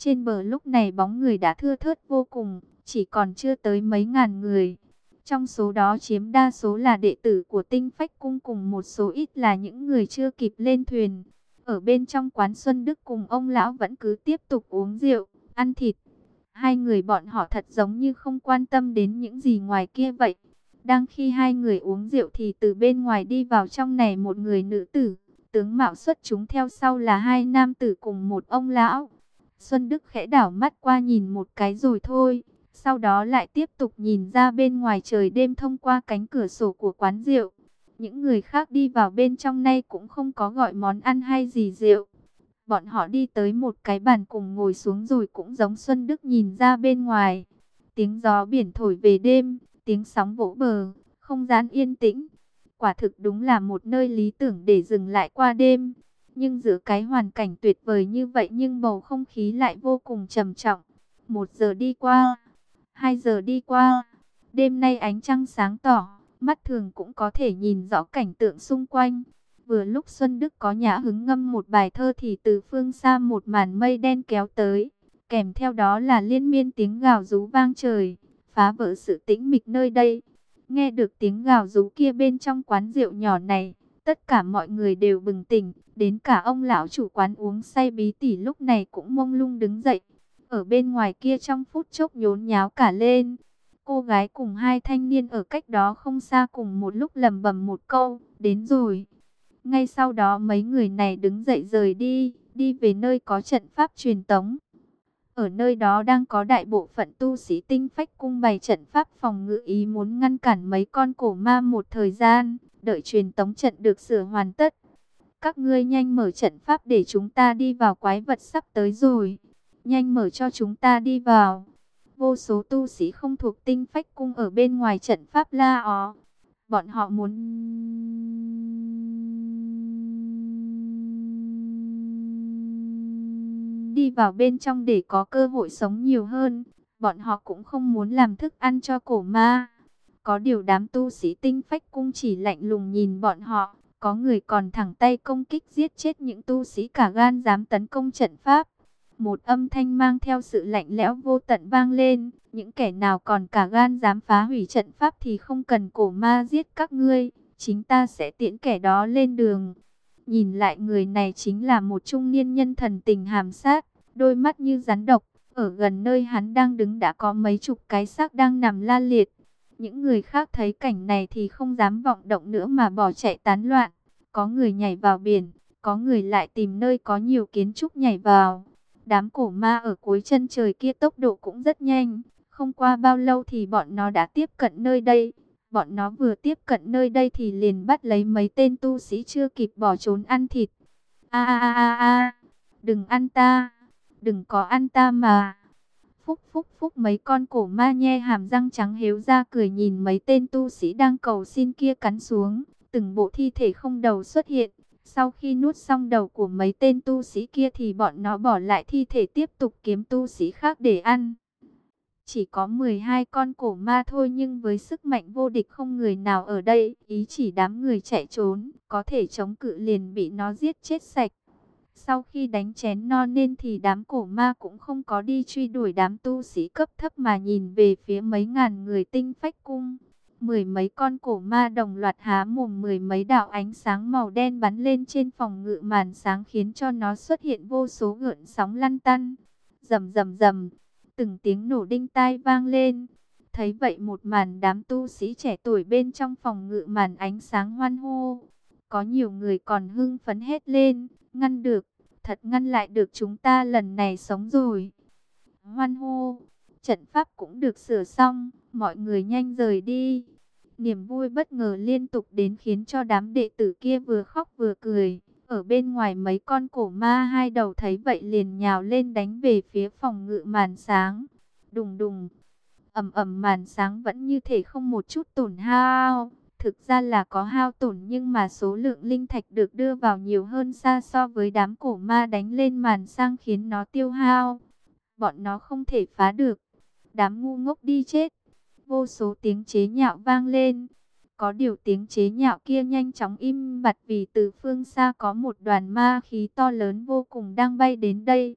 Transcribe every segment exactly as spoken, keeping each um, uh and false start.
Trên bờ lúc này bóng người đã thưa thớt vô cùng, chỉ còn chưa tới mấy ngàn người. Trong số đó chiếm đa số là đệ tử của Tinh Phách Cung cùng một số ít là những người chưa kịp lên thuyền. Ở bên trong quán Xuân Đức cùng ông lão vẫn cứ tiếp tục uống rượu, ăn thịt. Hai người bọn họ thật giống như không quan tâm đến những gì ngoài kia vậy. Đang khi hai người uống rượu thì từ bên ngoài đi vào trong này một người nữ tử. Tướng mạo xuất chúng theo sau là hai nam tử cùng một ông lão. Xuân Đức khẽ đảo mắt qua nhìn một cái rồi thôi. Sau đó lại tiếp tục nhìn ra bên ngoài trời đêm thông qua cánh cửa sổ của quán rượu. Những người khác đi vào bên trong nay cũng không có gọi món ăn hay gì rượu. Bọn họ đi tới một cái bàn cùng ngồi xuống rồi cũng giống Xuân Đức nhìn ra bên ngoài. Tiếng gió biển thổi về đêm, tiếng sóng vỗ bờ, không gian yên tĩnh. Quả thực đúng là một nơi lý tưởng để dừng lại qua đêm. Nhưng giữa cái hoàn cảnh tuyệt vời như vậy nhưng bầu không khí lại vô cùng trầm trọng. Một giờ đi qua, hai giờ đi qua. Đêm nay ánh trăng sáng tỏ, mắt thường cũng có thể nhìn rõ cảnh tượng xung quanh. Vừa lúc Xuân Đức có nhã hứng ngâm một bài thơ thì từ phương xa một màn mây đen kéo tới. Kèm theo đó là liên miên tiếng gào rú vang trời, phá vỡ sự tĩnh mịch nơi đây. Nghe được tiếng gào rú kia bên trong quán rượu nhỏ này, tất cả mọi người đều bừng tỉnh. Đến cả ông lão chủ quán uống say bí tỉ lúc này cũng mông lung đứng dậy. Ở bên ngoài kia trong phút chốc nhốn nháo cả lên. Cô gái cùng hai thanh niên ở cách đó không xa cùng một lúc lẩm bẩm một câu, đến rồi. Ngay sau đó mấy người này đứng dậy rời đi, đi về nơi có trận pháp truyền tống. Ở nơi đó đang có đại bộ phận tu sĩ Tinh Phách Cung bày trận pháp phòng ngự, ý muốn ngăn cản mấy con cổ ma một thời gian, đợi truyền tống trận được sửa hoàn tất. Các ngươi nhanh mở trận pháp để chúng ta đi vào, quái vật sắp tới rồi. Nhanh mở cho chúng ta đi vào. Vô số tu sĩ không thuộc Tinh Phách Cung ở bên ngoài trận pháp la ó. Bọn họ muốn đi vào bên trong để có cơ hội sống nhiều hơn. Bọn họ cũng không muốn làm thức ăn cho cổ ma. Có điều đám tu sĩ Tinh Phách Cung chỉ lạnh lùng nhìn bọn họ. Có người còn thẳng tay công kích giết chết những tu sĩ cả gan dám tấn công trận pháp. Một âm thanh mang theo sự lạnh lẽo vô tận vang lên. Những kẻ nào còn cả gan dám phá hủy trận pháp thì không cần cổ ma giết các ngươi. Chính ta sẽ tiễn kẻ đó lên đường. Nhìn lại người này chính là một trung niên nhân thần tình hàm sát. Đôi mắt như rắn độc. Ở gần nơi hắn đang đứng đã có mấy chục cái xác đang nằm la liệt. Những người khác thấy cảnh này thì không dám vọng động nữa mà bỏ chạy tán loạn. Có người nhảy vào biển, có người lại tìm nơi có nhiều kiến trúc nhảy vào. Đám cổ ma ở cuối chân trời kia tốc độ cũng rất nhanh. Không qua bao lâu thì bọn nó đã tiếp cận nơi đây. Bọn nó vừa tiếp cận nơi đây thì liền bắt lấy mấy tên tu sĩ chưa kịp bỏ trốn ăn thịt. A a a a a, đừng ăn ta, đừng có ăn ta mà. Phúc phúc phúc, mấy con cổ ma nhe hàm răng trắng héo ra cười nhìn mấy tên tu sĩ đang cầu xin kia cắn xuống. Từng bộ thi thể không đầu xuất hiện. Sau khi nuốt xong đầu của mấy tên tu sĩ kia thì bọn nó bỏ lại thi thể tiếp tục kiếm tu sĩ khác để ăn. Chỉ có mười hai con cổ ma thôi nhưng với sức mạnh vô địch không người nào ở đây. Ý chỉ đám người chạy trốn, có thể chống cự liền bị nó giết chết sạch. Sau khi đánh chén no nên thì đám cổ ma cũng không có đi truy đuổi đám tu sĩ cấp thấp mà nhìn về phía mấy ngàn người Tinh Phách Cung. Mười mấy con cổ ma đồng loạt há mồm, mười mấy đạo ánh sáng màu đen bắn lên trên phòng ngự màn sáng khiến cho nó xuất hiện vô số gợn sóng lăn tăn. Rầm rầm rầm, từng tiếng nổ đinh tai vang lên. Thấy vậy một màn, đám tu sĩ trẻ tuổi bên trong phòng ngự màn ánh sáng hoan hô. Có nhiều người còn hưng phấn hét lên, ngăn được, thật ngăn lại được, chúng ta lần này sống rồi. Hoan hô, trận pháp cũng được sửa xong, mọi người nhanh rời đi. Niềm vui bất ngờ liên tục đến khiến cho đám đệ tử kia vừa khóc vừa cười. Ở bên ngoài mấy con cổ ma hai đầu thấy vậy liền nhào lên đánh về phía phòng ngự màn sáng. Đùng đùng, ầm ầm, màn sáng vẫn như thể không một chút tổn hao. Thực ra là có hao tổn nhưng mà số lượng linh thạch được đưa vào nhiều hơn xa so với đám cổ ma đánh lên màn sáng khiến nó tiêu hao. Bọn nó không thể phá được. Đám ngu ngốc đi chết. Vô số tiếng chế nhạo vang lên. Có điều tiếng chế nhạo kia nhanh chóng im bặt vì từ phương xa có một đoàn ma khí to lớn vô cùng đang bay đến đây.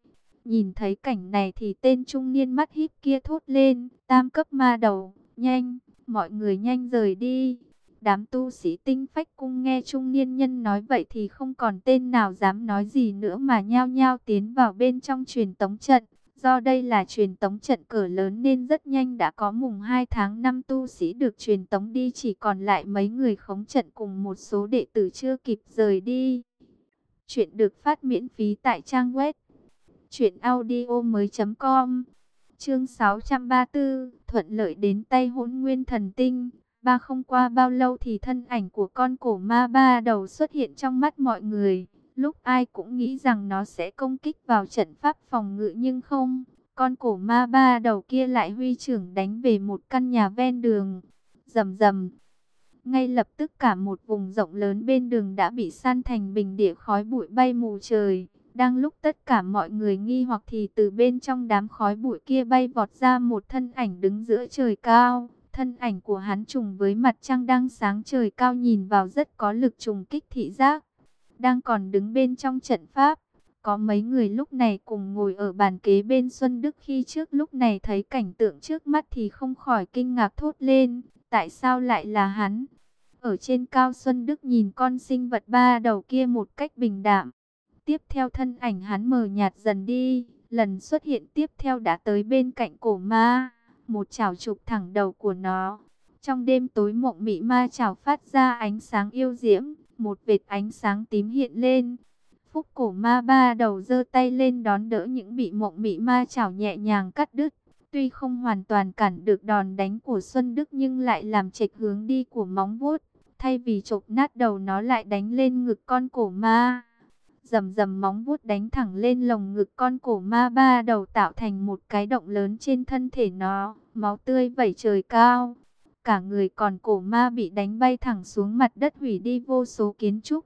Nhìn thấy cảnh này thì tên trung niên mắt híp kia thốt lên, tam cấp ma đầu, nhanh, mọi người nhanh rời đi. Đám tu sĩ Tinh Phách Cung nghe trung niên nhân nói vậy thì không còn tên nào dám nói gì nữa mà nhao nhao tiến vào bên trong truyền tống trận. Do đây là truyền tống trận cỡ lớn nên rất nhanh đã có mùng hai tháng năm tu sĩ được truyền tống đi, chỉ còn lại mấy người khống trận cùng một số đệ tử chưa kịp rời đi. Chuyện được phát miễn phí tại trang web truyện audio mới chấm com. Chương sáu trăm ba mươi tư, thuận lợi đến tay Hỗn Nguyên Thần Tinh. Ba không qua bao lâu thì thân ảnh của con cổ ma ba đầu xuất hiện trong mắt mọi người. Lúc ai cũng nghĩ rằng nó sẽ công kích vào trận pháp phòng ngự nhưng không. Con cổ ma ba đầu kia lại huy chưởng đánh về một căn nhà ven đường. Rầm rầm. Ngay lập tức cả một vùng rộng lớn bên đường đã bị san thành bình địa, khói bụi bay mù trời. Đang lúc tất cả mọi người nghi hoặc thì từ bên trong đám khói bụi kia bay vọt ra một thân ảnh đứng giữa trời cao. Thân ảnh của hắn trùng với mặt trăng đang sáng trời cao, nhìn vào rất có lực trùng kích thị giác. Đang còn đứng bên trong trận pháp, có mấy người lúc này cùng ngồi ở bàn kế bên Xuân Đức. Khi trước lúc này thấy cảnh tượng trước mắt thì không khỏi kinh ngạc thốt lên, tại sao lại là hắn? Ở trên cao Xuân Đức nhìn con sinh vật ba đầu kia một cách bình đạm. Tiếp theo thân ảnh hắn mờ nhạt dần đi, lần xuất hiện tiếp theo đã tới bên cạnh cổ ma, một chảo chụp thẳng đầu của nó. Trong đêm tối mộng mị ma chảo phát ra ánh sáng yêu diễm, một vệt ánh sáng tím hiện lên. Phúc cổ ma ba đầu giơ tay lên đón đỡ những bị mộng mị ma chảo nhẹ nhàng cắt đứt. Tuy không hoàn toàn cản được đòn đánh của Xuân Đức nhưng lại làm chệch hướng đi của móng vuốt. Thay vì chộp nát đầu nó lại đánh lên ngực con cổ ma. Rầm rầm, móng vuốt đánh thẳng lên lồng ngực con cổ ma ba đầu, tạo thành một cái động lớn trên thân thể nó. Máu tươi vẩy trời cao. Cả người còn cổ ma bị đánh bay thẳng xuống mặt đất, hủy đi vô số kiến trúc.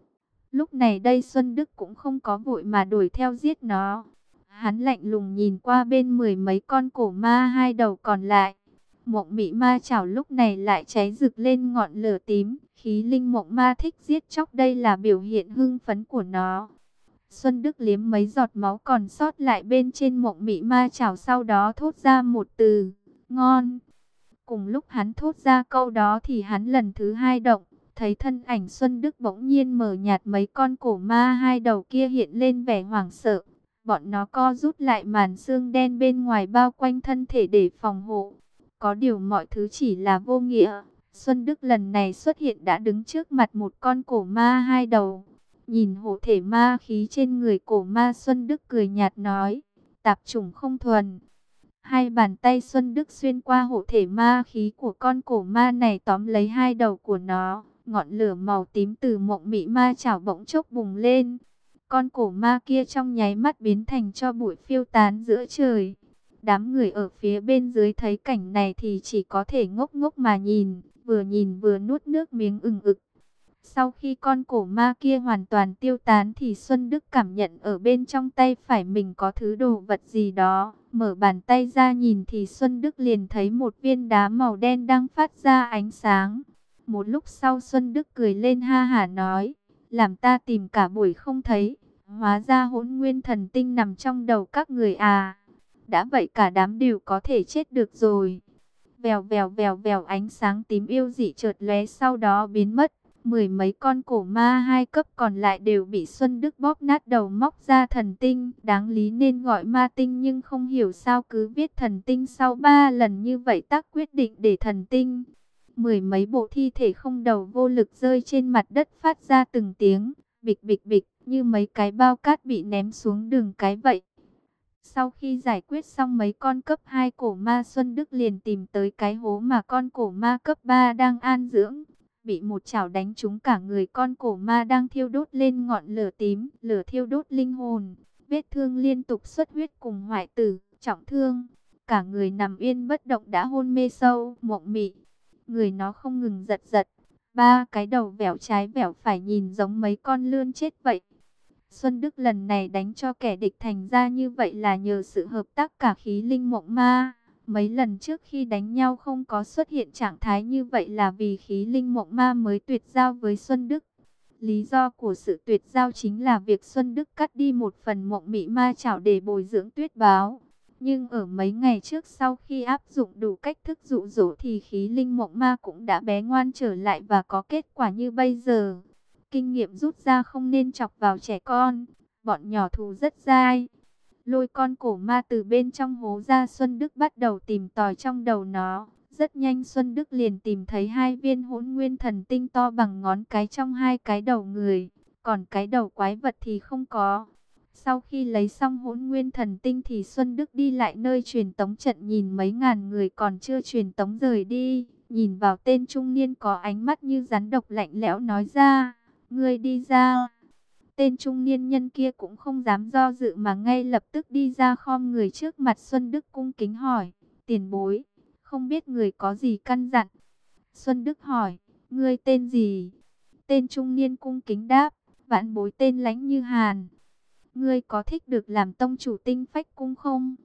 Lúc này đây Xuân Đức cũng không có vội mà đuổi theo giết nó. Hắn lạnh lùng nhìn qua bên mười mấy con cổ ma hai đầu còn lại. Mộng mị ma chảo lúc này lại cháy rực lên ngọn lửa tím. Khí linh mộng ma thích giết chóc, đây là biểu hiện hưng phấn của nó. Xuân Đức liếm mấy giọt máu còn sót lại bên trên mộng mị ma chảo, sau đó thốt ra một từ, ngon. Cùng lúc hắn thốt ra câu đó thì hắn lần thứ hai động, thấy thân ảnh Xuân Đức bỗng nhiên mờ nhạt, mấy con cổ ma hai đầu kia hiện lên vẻ hoảng sợ. Bọn nó co rút lại, màn xương đen bên ngoài bao quanh thân thể để phòng hộ. Có điều mọi thứ chỉ là vô nghĩa. Xuân Đức lần này xuất hiện đã đứng trước mặt một con cổ ma hai đầu. Nhìn hộ thể ma khí trên người cổ ma, Xuân Đức cười nhạt nói, tạp chủng không thuần. Hai bàn tay Xuân Đức xuyên qua hộ thể ma khí của con cổ ma này, tóm lấy hai đầu của nó. Ngọn lửa màu tím từ mộng mị ma chảo bỗng chốc bùng lên. Con cổ ma kia trong nháy mắt biến thành tro bụi phiêu tán giữa trời. Đám người ở phía bên dưới thấy cảnh này thì chỉ có thể ngốc ngốc mà nhìn, vừa nhìn vừa nuốt nước miếng ừng ực. Sau khi con cổ ma kia hoàn toàn tiêu tán thì Xuân Đức cảm nhận ở bên trong tay phải mình có thứ đồ vật gì đó. Mở bàn tay ra nhìn thì Xuân Đức liền thấy một viên đá màu đen đang phát ra ánh sáng. Một lúc sau Xuân Đức cười lên ha hả nói, làm ta tìm cả buổi không thấy, hóa ra Hỗn Nguyên Thần Tinh nằm trong đầu các người à. Đã vậy cả đám đều có thể chết được rồi. Vèo vèo vèo vèo, ánh sáng tím yêu dị chợt lóe sau đó biến mất. Mười mấy con cổ ma hai cấp còn lại đều bị Xuân Đức bóp nát đầu, móc ra thần tinh. Đáng lý nên gọi ma tinh nhưng không hiểu sao cứ viết thần tinh sau ba lần như vậy, tác quyết định để thần tinh. Mười mấy bộ thi thể không đầu vô lực rơi trên mặt đất, phát ra từng tiếng bịch bịch bịch như mấy cái bao cát bị ném xuống đường cái vậy. Sau khi giải quyết xong mấy con cấp hai cổ ma, Xuân Đức liền tìm tới cái hố mà con cổ ma cấp ba đang an dưỡng. Bị một chảo đánh trúng cả người con cổ ma đang thiêu đốt lên ngọn lửa tím, lửa thiêu đốt linh hồn. Vết thương liên tục xuất huyết cùng hoại tử, trọng thương. Cả người nằm yên bất động đã hôn mê sâu, mộng mị. Người nó không ngừng giật giật. Ba cái đầu vẻo trái vẻo phải nhìn giống mấy con lươn chết vậy. Xuân Đức lần này đánh cho kẻ địch thành ra như vậy là nhờ sự hợp tác cả khí linh mộng ma. Mấy lần trước khi đánh nhau không có xuất hiện trạng thái như vậy là vì khí linh mộng ma mới tuyệt giao với Xuân Đức. Lý do của sự tuyệt giao chính là việc Xuân Đức cắt đi một phần mộng mị ma chảo để bồi dưỡng Tuyết Báo. Nhưng ở mấy ngày trước sau khi áp dụng đủ cách thức dụ dỗ thì khí linh mộng ma cũng đã bé ngoan trở lại và có kết quả như bây giờ. Kinh nghiệm rút ra không nên chọc vào trẻ con, bọn nhỏ thù rất dai. Lôi con cổ ma từ bên trong hố ra, Xuân Đức bắt đầu tìm tòi trong đầu nó. Rất nhanh Xuân Đức liền tìm thấy hai viên hỗn nguyên thần tinh to bằng ngón cái trong hai cái đầu người, còn cái đầu quái vật thì không có. Sau khi lấy xong hỗn nguyên thần tinh thì Xuân Đức đi lại nơi truyền tống trận, nhìn mấy ngàn người còn chưa truyền tống rời đi. Nhìn vào tên trung niên có ánh mắt như rắn độc lạnh lẽo nói ra, ngươi đi ra. Tên trung niên nhân kia cũng không dám do dự mà ngay lập tức đi ra khom người trước mặt Xuân Đức cung kính hỏi, tiền bối, không biết người có gì căn dặn. Xuân Đức hỏi, ngươi tên gì? Tên trung niên cung kính đáp, vãn bối tên Lãnh Như Hàn. Ngươi có thích được làm tông chủ Tinh Phách Cung không?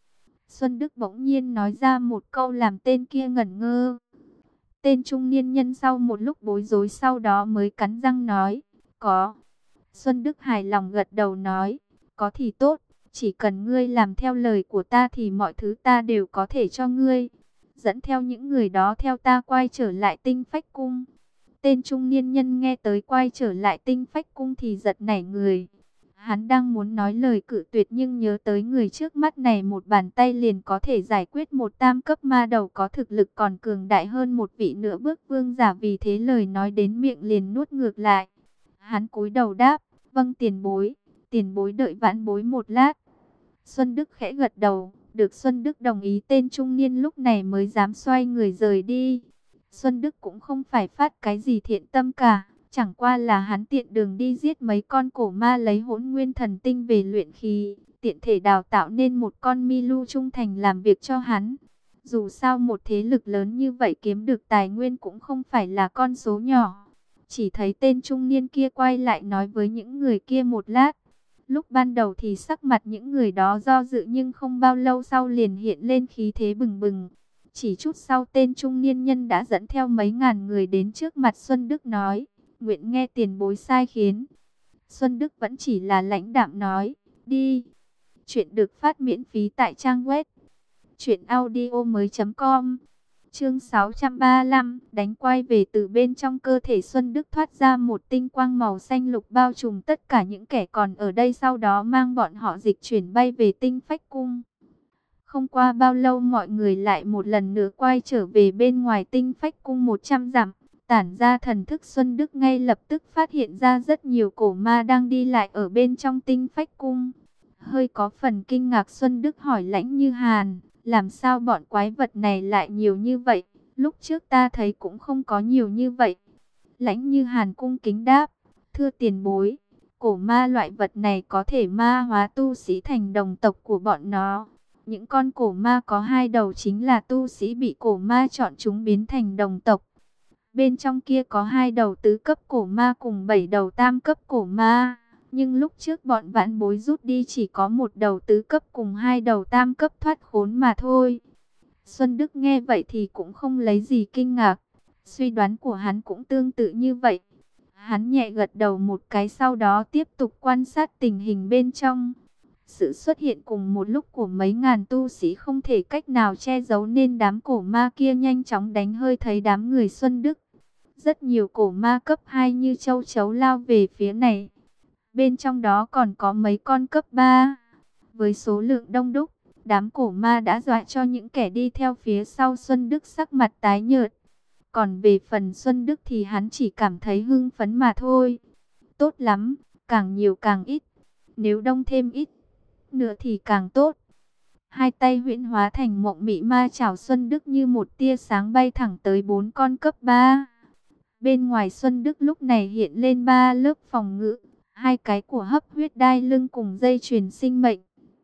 Xuân Đức bỗng nhiên nói ra một câu làm tên kia ngẩn ngơ. Tên trung niên nhân sau một lúc bối rối sau đó mới cắn răng nói, có. Xuân Đức hài lòng gật đầu nói, có thì tốt, chỉ cần ngươi làm theo lời của ta thì mọi thứ ta đều có thể cho ngươi. Dẫn theo những người đó theo ta quay trở lại Tinh Phách Cung. Tên trung niên nhân nghe tới quay trở lại Tinh Phách Cung thì giật nảy người. Hắn đang muốn nói lời cự tuyệt nhưng nhớ tới người trước mắt này một bàn tay liền có thể giải quyết một tam cấp ma đầu có thực lực còn cường đại hơn một vị nửa bước vương giả, vì thế lời nói đến miệng liền nuốt ngược lại. Hắn cúi đầu đáp, vâng tiền bối, tiền bối đợi vãn bối một lát. Xuân Đức khẽ gật đầu, được Xuân Đức đồng ý tên trung niên lúc này mới dám xoay người rời đi. Xuân Đức cũng không phải phát cái gì thiện tâm cả, chẳng qua là hắn tiện đường đi giết mấy con cổ ma lấy hỗn nguyên thần tinh về luyện khí, tiện thể đào tạo nên một con mi lu trung thành làm việc cho hắn. Dù sao một thế lực lớn như vậy kiếm được tài nguyên cũng không phải là con số nhỏ. Chỉ thấy tên trung niên kia quay lại nói với những người kia một lát. Lúc ban đầu thì sắc mặt những người đó do dự nhưng không bao lâu sau liền hiện lên khí thế bừng bừng. Chỉ chút sau tên trung niên nhân đã dẫn theo mấy ngàn người đến trước mặt Xuân Đức nói, nguyện nghe tiền bối sai khiến. Xuân Đức vẫn chỉ là lãnh đạm nói, đi. Chuyện được phát miễn phí tại trang web truyện audio mới chấm com. Chương sáu trăm ba mươi lăm, đánh quay về. Từ bên trong cơ thể Xuân Đức thoát ra một tinh quang màu xanh lục bao trùm tất cả những kẻ còn ở đây, sau đó mang bọn họ dịch chuyển bay về Tinh Phách Cung. Không qua bao lâu mọi người lại một lần nữa quay trở về bên ngoài Tinh Phách Cung một trăm dặm. Tản ra thần thức, Xuân Đức ngay lập tức phát hiện ra rất nhiều cổ ma đang đi lại ở bên trong Tinh Phách Cung. Hơi có phần kinh ngạc, Xuân Đức hỏi Lãnh Như Hàn, làm sao bọn quái vật này lại nhiều như vậy? Lúc trước ta thấy cũng không có nhiều như vậy. Lãnh Như Hàn cung kính đáp, thưa tiền bối, cổ ma loại vật này có thể ma hóa tu sĩ thành đồng tộc của bọn nó. Những con cổ ma có hai đầu chính là tu sĩ bị cổ ma chọn chúng biến thành đồng tộc. Bên trong kia có hai đầu tứ cấp cổ ma cùng bảy đầu tam cấp cổ ma. Nhưng lúc trước bọn vãn bối rút đi chỉ có một đầu tứ cấp cùng hai đầu tam cấp thoát khốn mà thôi. Xuân Đức nghe vậy thì cũng không lấy gì kinh ngạc. Suy đoán của hắn cũng tương tự như vậy. Hắn nhẹ gật đầu một cái, sau đó tiếp tục quan sát tình hình bên trong. Sự xuất hiện cùng một lúc của mấy ngàn tu sĩ không thể cách nào che giấu nên đám cổ ma kia nhanh chóng đánh hơi thấy đám người Xuân Đức. Rất nhiều cổ ma cấp hai như châu chấu lao về phía này. Bên trong đó còn có mấy con cấp ba. Với số lượng đông đúc, đám cổ ma đã dọa cho những kẻ đi theo phía sau Xuân Đức sắc mặt tái nhợt. Còn về phần Xuân Đức thì hắn chỉ cảm thấy hưng phấn mà thôi. Tốt lắm, càng nhiều càng ít. Nếu đông thêm ít nữa thì càng tốt. Hai tay huyễn hóa thành mộng mị ma chảo, Xuân Đức như một tia sáng bay thẳng tới bốn con cấp ba. Bên ngoài Xuân Đức lúc này hiện lên ba lớp phòng ngự. Hai cái của hấp huyết đai lưng cùng dây chuyền sinh mệnh.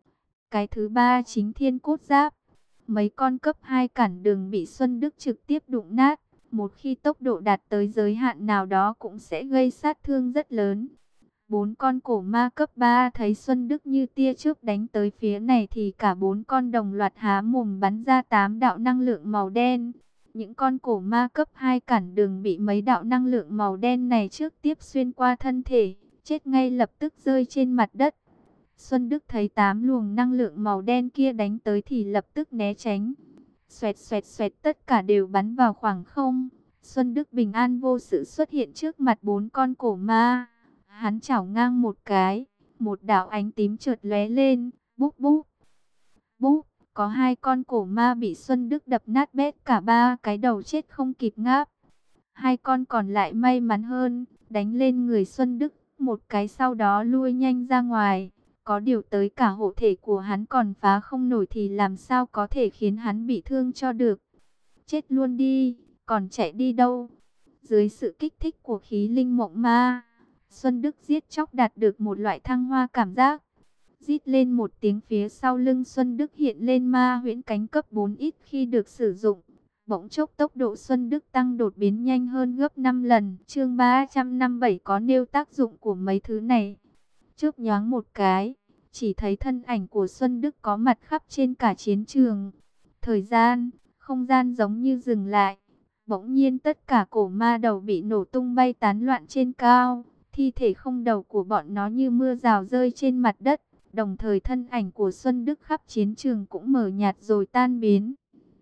Cái thứ ba chính thiên cốt giáp. Mấy con cấp hai cản đường bị Xuân Đức trực tiếp đụng nát. Một khi tốc độ đạt tới giới hạn nào đó cũng sẽ gây sát thương rất lớn. Bốn con cổ ma cấp ba thấy Xuân Đức như tia chớp đánh tới phía này thì cả bốn con đồng loạt há mồm bắn ra tám đạo năng lượng màu đen. Những con cổ ma cấp hai cản đường bị mấy đạo năng lượng màu đen này trước tiếp xuyên qua thân thể, chết ngay lập tức rơi trên mặt đất. Xuân Đức thấy tám luồng năng lượng màu đen kia đánh tới thì lập tức né tránh. Xoẹt xoẹt xoẹt, tất cả đều bắn vào khoảng không. Xuân Đức bình an vô sự xuất hiện trước mặt bốn con cổ ma. Hắn chảo ngang một cái, một đạo ánh tím chợt lóe lên, búp búp. Búp, có hai con cổ ma bị Xuân Đức đập nát bét cả ba cái đầu chết không kịp ngáp. Hai con còn lại may mắn hơn, đánh lên người Xuân Đức, một cái sau đó lui nhanh ra ngoài. Có điều tới cả hộ thể của hắn còn phá không nổi thì làm sao có thể khiến hắn bị thương cho được. Chết luôn đi, còn chạy đi đâu? Dưới sự kích thích của khí linh mộng ma, Xuân Đức giết chóc đạt được một loại thăng hoa cảm giác. Rít lên một tiếng, phía sau lưng Xuân Đức hiện lên ma huyễn cánh cấp bốn ít khi được sử dụng. Bỗng chốc tốc độ Xuân Đức tăng đột biến nhanh hơn gấp năm lần. Chương ba trăm năm mươi bảy có nêu tác dụng của mấy thứ này. Chớp nhoáng một cái, chỉ thấy thân ảnh của Xuân Đức có mặt khắp trên cả chiến trường. Thời gian, không gian giống như dừng lại. Bỗng nhiên tất cả cổ ma đầu bị nổ tung bay tán loạn trên cao. Thi thể không đầu của bọn nó như mưa rào rơi trên mặt đất. Đồng thời thân ảnh của Xuân Đức khắp chiến trường cũng mờ nhạt rồi tan biến.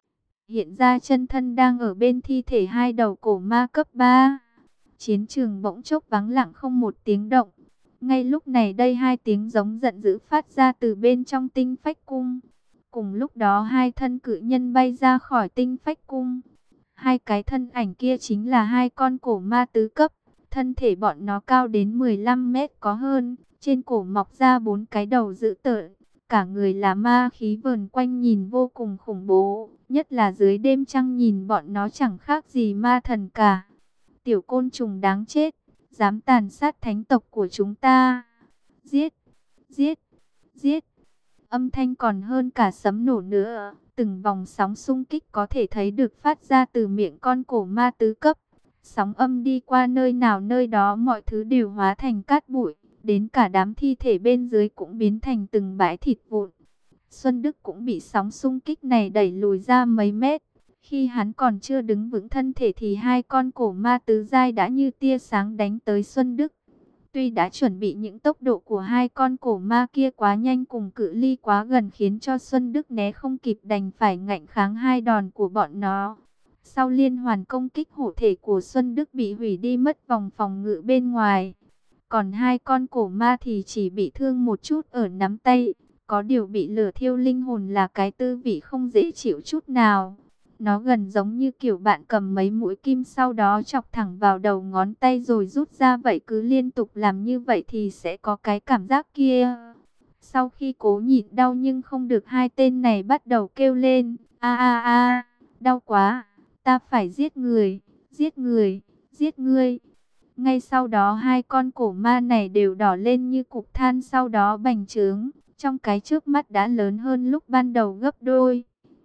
Hiện ra chân thân đang ở bên thi thể hai đầu cổ ma cấp ba. Chiến trường bỗng chốc vắng lặng không một tiếng động. Ngay lúc này đây hai tiếng giống giận dữ phát ra từ bên trong tinh phách cung. Cùng lúc đó hai thân cự nhân bay ra khỏi tinh phách cung. Hai cái thân ảnh kia chính là hai con cổ ma tứ cấp. Thân thể bọn nó cao đến mười lăm mét có hơn. Trên cổ mọc ra bốn cái đầu dữ tợn. Cả người là ma khí vờn quanh nhìn vô cùng khủng bố. Nhất là dưới đêm trăng nhìn bọn nó chẳng khác gì ma thần cả. Tiểu côn trùng đáng chết, dám tàn sát thánh tộc của chúng ta. Giết, giết, giết. Âm thanh còn hơn cả sấm nổ nữa. Từng vòng sóng xung kích có thể thấy được phát ra từ miệng con cổ ma tứ cấp. Sóng âm đi qua nơi nào nơi đó mọi thứ đều hóa thành cát bụi. Đến cả đám thi thể bên dưới cũng biến thành từng bãi thịt vụn. Xuân Đức cũng bị sóng xung kích này đẩy lùi ra mấy mét. Khi hắn còn chưa đứng vững thân thể thì hai con cổ ma tứ giai đã như tia sáng đánh tới Xuân Đức. Tuy đã chuẩn bị những tốc độ của hai con cổ ma kia quá nhanh cùng cự ly quá gần khiến cho Xuân Đức né không kịp, đành phải ngạnh kháng hai đòn của bọn nó. Sau liên hoàn công kích, hộ thể của Xuân Đức bị hủy đi mất vòng phòng ngự bên ngoài. Còn hai con cổ ma thì chỉ bị thương một chút ở nắm tay. Có điều bị lửa thiêu linh hồn là cái tư vị không dễ chịu chút nào. Nó gần giống như kiểu bạn cầm mấy mũi kim sau đó chọc thẳng vào đầu ngón tay rồi rút ra vậy, cứ liên tục làm như vậy thì sẽ có cái cảm giác kia. Sau khi cố nhịn đau nhưng không được, hai tên này bắt đầu kêu lên. A a a, đau quá, ta phải giết người, giết người, giết người. Ngay sau đó hai con cổ ma này đều đỏ lên như cục than, sau đó bành trướng. Trong cái chớp mắt đã lớn hơn lúc ban đầu gấp đôi.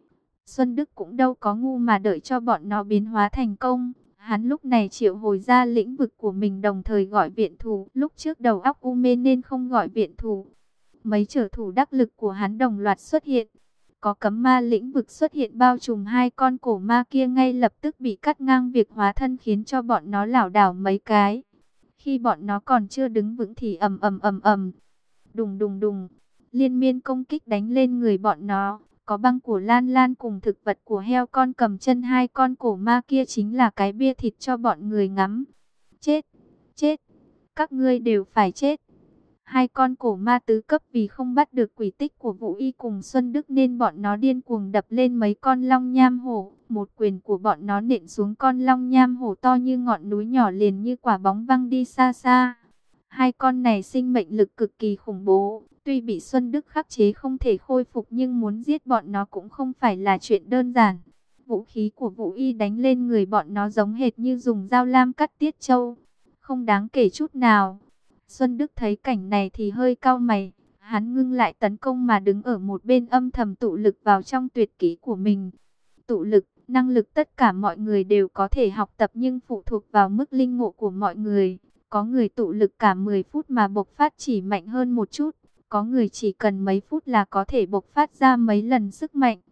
Xuân Đức cũng đâu có ngu mà đợi cho bọn nó biến hóa thành công. Hắn lúc này triệu hồi ra lĩnh vực của mình, đồng thời gọi viện thủ. Lúc trước đầu óc u mê nên không gọi viện thủ. Mấy trở thủ đắc lực của hắn đồng loạt xuất hiện. Có cấm ma lĩnh vực xuất hiện bao trùm hai con cổ ma kia, ngay lập tức bị cắt ngang việc hóa thân, khiến cho bọn nó lảo đảo mấy cái. Khi bọn nó còn chưa đứng vững thì ầm ầm ầm ầm, đùng đùng đùng, liên miên công kích đánh lên người bọn nó. Có băng của Lan Lan cùng thực vật của heo con cầm chân hai con cổ ma kia chính là cái bia thịt cho bọn người ngắm. Chết, chết, các ngươi đều phải chết. Hai con cổ ma tứ cấp vì không bắt được quỷ tích của Vũ Y cùng Xuân Đức nên bọn nó điên cuồng đập lên mấy con long nham hổ. Một quyền của bọn nó nện xuống con long nham hổ to như ngọn núi, nhỏ liền như quả bóng văng đi xa xa. Hai con này sinh mệnh lực cực kỳ khủng bố. Tuy bị Xuân Đức khắc chế không thể khôi phục nhưng muốn giết bọn nó cũng không phải là chuyện đơn giản. Vũ khí của Vũ Y đánh lên người bọn nó giống hệt như dùng dao lam cắt tiết trâu. Không đáng kể chút nào. Xuân Đức thấy cảnh này thì hơi cau mày. Hắn ngưng lại tấn công mà đứng ở một bên âm thầm tụ lực vào trong tuyệt kỹ của mình. Tụ lực, năng lực tất cả mọi người đều có thể học tập nhưng phụ thuộc vào mức linh ngộ của mọi người. Có người tụ lực cả mười phút mà bộc phát chỉ mạnh hơn một chút. Có người chỉ cần mấy phút là có thể bộc phát ra mấy lần sức mạnh.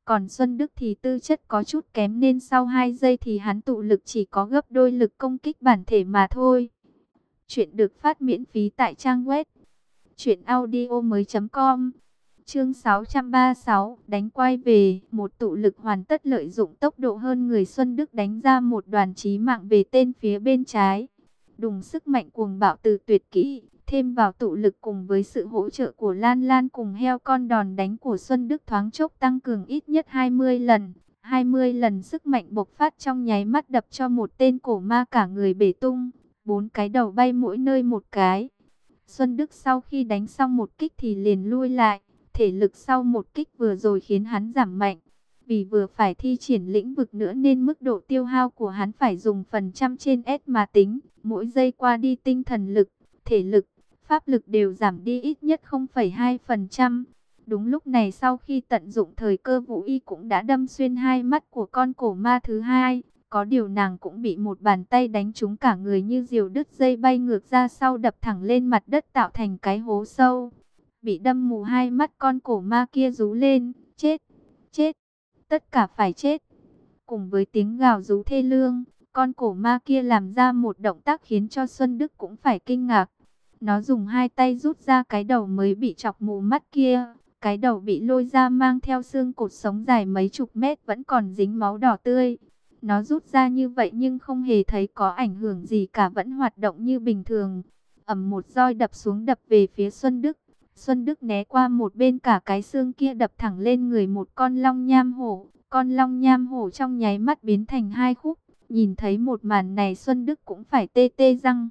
Còn Xuân Đức thì tư chất có chút kém nên sau hai giây thì hắn tụ lực chỉ có gấp đôi lực công kích bản thể mà thôi. Chuyện được phát miễn phí tại trang web truyện audio mới chấm com. Chương sáu trăm ba mươi sáu, đánh quay về. Một tụ lực hoàn tất, lợi dụng tốc độ hơn người, Xuân Đức đánh ra một đoàn chí mạng về tên phía bên trái. Đùng, sức mạnh cuồng bạo từ tuyệt kỹ thêm vào tụ lực cùng với sự hỗ trợ của Lan Lan cùng heo con, đòn đánh của Xuân Đức thoáng chốc tăng cường ít nhất hai mươi lần. hai mươi lần sức mạnh bộc phát trong nháy mắt đập cho một tên cổ ma cả người bể tung, bốn cái đầu bay mỗi nơi một cái. Xuân Đức sau khi đánh xong một kích thì liền lui lại, thể lực sau một kích vừa rồi khiến hắn giảm mạnh. Vì vừa phải thi triển lĩnh vực nữa nên mức độ tiêu hao của hắn phải dùng phần trăm trên S mà tính, mỗi giây qua đi tinh thần lực, thể lực, pháp lực đều giảm đi ít nhất không phẩy hai phần trăm. Đúng lúc này sau khi tận dụng thời cơ, Vũ Y cũng đã đâm xuyên hai mắt của con cổ ma thứ hai. Có điều nàng cũng bị một bàn tay đánh trúng cả người như diều đứt dây, bay ngược ra sau đập thẳng lên mặt đất tạo thành cái hố sâu. Bị đâm mù hai mắt, con cổ ma kia rú lên, chết, chết, tất cả phải chết. Cùng với tiếng gào rú thê lương, con cổ ma kia làm ra một động tác khiến cho Xuân Đức cũng phải kinh ngạc. Nó dùng hai tay rút ra cái đầu mới bị chọc mù mắt kia. Cái đầu bị lôi ra mang theo xương cột sống dài mấy chục mét vẫn còn dính máu đỏ tươi. Nó rút ra như vậy nhưng không hề thấy có ảnh hưởng gì cả, vẫn hoạt động như bình thường. Ầm, một roi đập xuống, đập về phía Xuân Đức. Xuân Đức né qua một bên, cả cái xương kia đập thẳng lên người một con long nham hổ. Con long nham hổ trong nháy mắt biến thành hai khúc. Nhìn thấy một màn này, Xuân Đức cũng phải tê tê răng.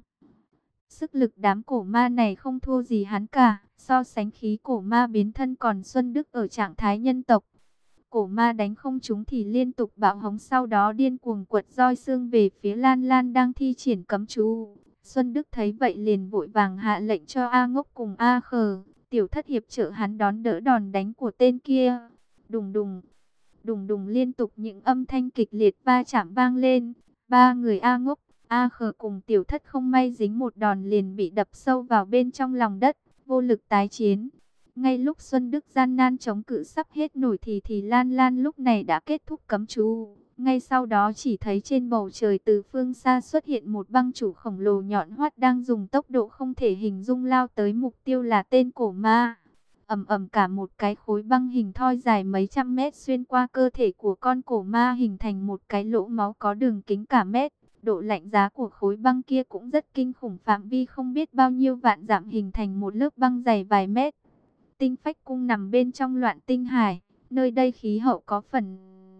Sức lực đám cổ ma này không thua gì hắn cả. So sánh khí cổ ma biến thân, còn Xuân Đức ở trạng thái nhân tộc. Cổ ma đánh không trúng thì liên tục bạo hống, sau đó điên cuồng quật roi xương về phía Lan Lan đang thi triển cấm chú. Xuân Đức thấy vậy liền vội vàng hạ lệnh cho A Ngốc cùng A Khờ, Tiểu Thất hiệp trợ hắn đón đỡ đòn đánh của tên kia. Đùng đùng, đùng đùng, liên tục những âm thanh kịch liệt va chạm vang lên. Ba người A Ngốc, A Khờ cùng Tiểu Thất không may dính một đòn liền bị đập sâu vào bên trong lòng đất, vô lực tái chiến. Ngay lúc Xuân Đức gian nan chống cự sắp hết nổi thì thì Lan Lan lúc này đã kết thúc cấm chú. Ngay sau đó chỉ thấy trên bầu trời từ phương xa xuất hiện một băng chủ khổng lồ nhọn hoắt đang dùng tốc độ không thể hình dung lao tới mục tiêu là tên cổ ma. Ầm ầm, cả một cái khối băng hình thoi dài mấy trăm mét xuyên qua cơ thể của con cổ ma, hình thành một cái lỗ máu có đường kính cả mét. Độ lạnh giá của khối băng kia cũng rất kinh khủng, phạm vi không biết bao nhiêu vạn dặm, hình thành một lớp băng dày vài mét. Tinh Phách Cung nằm bên trong Loạn Tinh Hải, nơi đây khí hậu có phần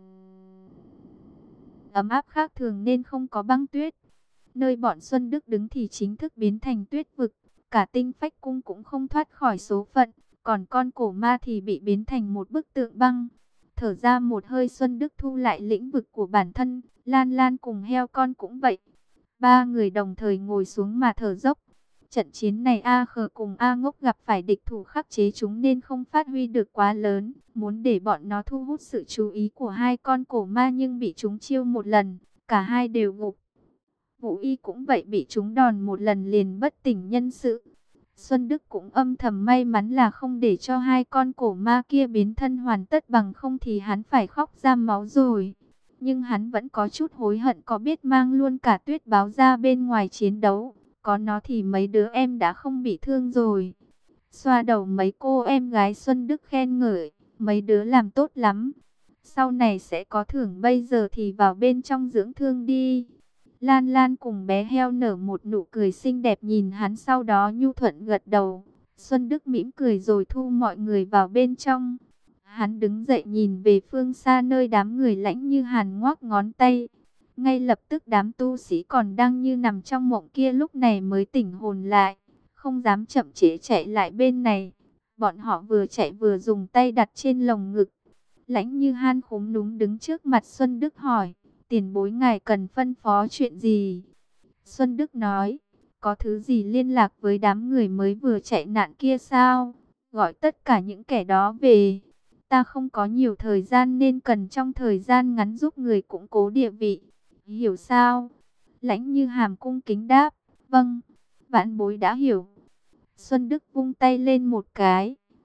ấm áp khác thường nên không có băng tuyết. Nơi bọn Xuân Đức đứng thì chính thức biến thành tuyết vực, cả Tinh Phách Cung cũng không thoát khỏi số phận, còn con cổ ma thì bị biến thành một bức tượng băng. Thở ra một hơi, Xuân Đức thu lại lĩnh vực của bản thân, Lan Lan cùng heo con cũng vậy. Ba người đồng thời ngồi xuống mà thở dốc. Trận chiến này A Khờ cùng A Ngốc gặp phải địch thủ khắc chế chúng nên không phát huy được quá lớn. Muốn để bọn nó thu hút sự chú ý của hai con cổ ma nhưng bị chúng chiêu một lần, cả hai đều gục. Vũ Y cũng vậy, bị chúng đòn một lần liền bất tỉnh nhân sự. Xuân Đức cũng âm thầm may mắn là không để cho hai con cổ ma kia biến thân hoàn tất, bằng không thì hắn phải khóc ra máu rồi. Nhưng hắn vẫn có chút hối hận có biết mang luôn cả Tuyết Báo ra bên ngoài chiến đấu. Có nó thì mấy đứa em đã không bị thương rồi. Xoa đầu mấy cô em gái, Xuân Đức khen ngợi, mấy đứa làm tốt lắm. Sau này sẽ có thưởng, bây giờ thì vào bên trong dưỡng thương đi. Lan Lan cùng bé heo nở một nụ cười xinh đẹp nhìn hắn, sau đó nhu thuận gật đầu. Xuân Đức mỉm cười rồi thu mọi người vào bên trong. Hắn đứng dậy nhìn về phương xa nơi đám người lãnh như hàn ngoác ngón tay. Ngay lập tức đám tu sĩ còn đang như nằm trong mộng kia lúc này mới tỉnh hồn lại, không dám chậm trễ chạy lại bên này. Bọn họ vừa chạy vừa dùng tay đặt trên lồng ngực. Lãnh như han khúm núm đứng trước mặt Xuân Đức hỏi, tiền bối ngài cần phân phó chuyện gì? Xuân Đức nói, có thứ gì liên lạc với đám người mới vừa chạy nạn kia sao? Gọi tất cả những kẻ đó về. Ta không có nhiều thời gian nên cần trong thời gian ngắn giúp người củng cố địa vị. Hiểu sao? Lãnh như hàm cung kính đáp, vâng, vãn bối đã hiểu. Xuân Đức vung tay lên một cái,